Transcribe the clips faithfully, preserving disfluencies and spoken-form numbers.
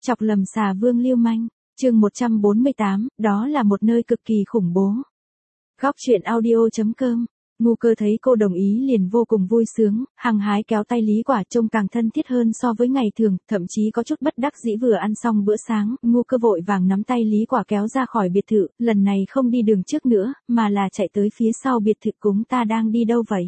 Chọc lầm xà vương lưu manh, chương một trăm bốn mươi tám, đó là một nơi cực kỳ khủng bố. Góc truyện audio.com, Ngu Cơ thấy cô đồng ý liền vô cùng vui sướng, hăng hái kéo tay Lý Quả trông càng thân thiết hơn so với ngày thường, thậm chí có chút bất đắc dĩ vừa ăn xong bữa sáng, Ngu Cơ vội vàng nắm tay Lý Quả kéo ra khỏi biệt thự, lần này không đi đường trước nữa, mà là chạy tới phía sau biệt thự. Chúng ta đang đi đâu vậy?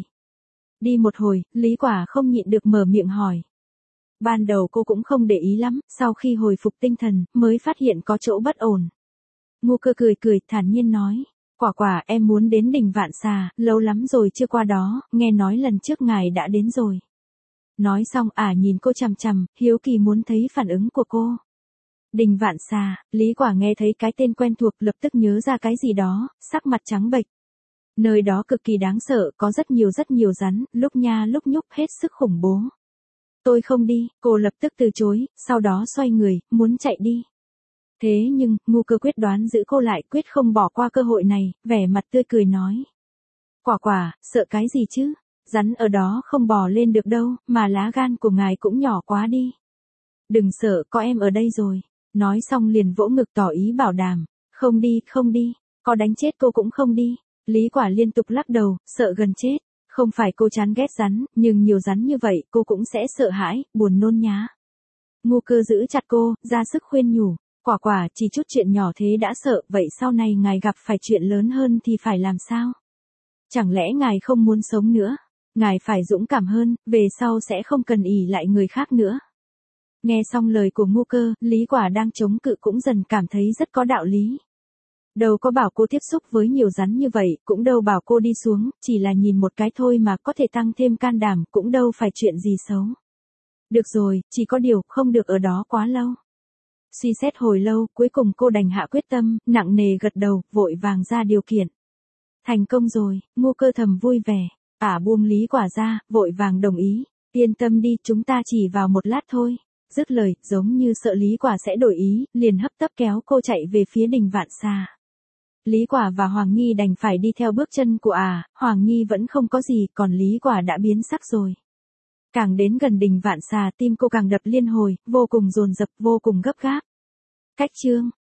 Đi một hồi, Lý Quả không nhịn được mở miệng hỏi. Ban đầu cô cũng không để ý lắm, sau khi hồi phục tinh thần, mới phát hiện có chỗ bất ổn. Ngu Cơ cười cười, thản nhiên nói. Quả quả, em muốn đến đỉnh Vạn Xà, lâu lắm rồi chưa qua đó, nghe nói lần trước ngài đã đến rồi. Nói xong ả à nhìn cô chằm chằm, hiếu kỳ muốn thấy phản ứng của cô. Đỉnh Vạn Xà, Lý Quả nghe thấy cái tên quen thuộc lập tức nhớ ra cái gì đó, sắc mặt trắng bệch. Nơi đó cực kỳ đáng sợ, có rất nhiều rất nhiều rắn, lúc nha lúc nhúc hết sức khủng bố. Tôi không đi, cô lập tức từ chối, sau đó xoay người, muốn chạy đi. Thế nhưng, Ngu Cơ quyết đoán giữ cô lại, quyết không bỏ qua cơ hội này, vẻ mặt tươi cười nói. Quả quả, sợ cái gì chứ? Rắn ở đó không bò lên được đâu, mà lá gan của ngài cũng nhỏ quá đi. Đừng sợ, có em ở đây rồi. Nói xong liền vỗ ngực tỏ ý bảo đảm. Không đi, không đi, có đánh chết cô cũng không đi. Lý Quả liên tục lắc đầu, sợ gần chết. Không phải cô chán ghét rắn, nhưng nhiều rắn như vậy cô cũng sẽ sợ hãi, buồn nôn nhá. Ngu Cơ giữ chặt cô, ra sức khuyên nhủ. Quả quả, chỉ chút chuyện nhỏ thế đã sợ, vậy sau này ngài gặp phải chuyện lớn hơn thì phải làm sao? Chẳng lẽ ngài không muốn sống nữa? Ngài phải dũng cảm hơn, về sau sẽ không cần ỷ lại người khác nữa. Nghe xong lời của Ngu Cơ, Lý Quả đang chống cự cũng dần cảm thấy rất có đạo lý. Đâu có bảo cô tiếp xúc với nhiều rắn như vậy, cũng đâu bảo cô đi xuống, chỉ là nhìn một cái thôi mà có thể tăng thêm can đảm, cũng đâu phải chuyện gì xấu. Được rồi, chỉ có điều, không được ở đó quá lâu. Suy xét hồi lâu, cuối cùng cô đành hạ quyết tâm, nặng nề gật đầu, vội vàng ra điều kiện. Thành công rồi, Ngu Cơ thầm vui vẻ, ả buông Lý Quả ra, vội vàng đồng ý, yên tâm đi, chúng ta chỉ vào một lát thôi. Dứt lời, giống như sợ Lý Quả sẽ đổi ý, liền hấp tấp kéo cô chạy về phía đỉnh Vạn Xà. Lý Quả và Hoàng Nhi đành phải đi theo bước chân của ả, Hoàng Nhi vẫn không có gì, còn Lý Quả đã biến sắc rồi. Càng đến gần đỉnh Vạn Xà tim cô càng đập liên hồi, vô cùng dồn dập, vô cùng gấp gáp. Cách chương,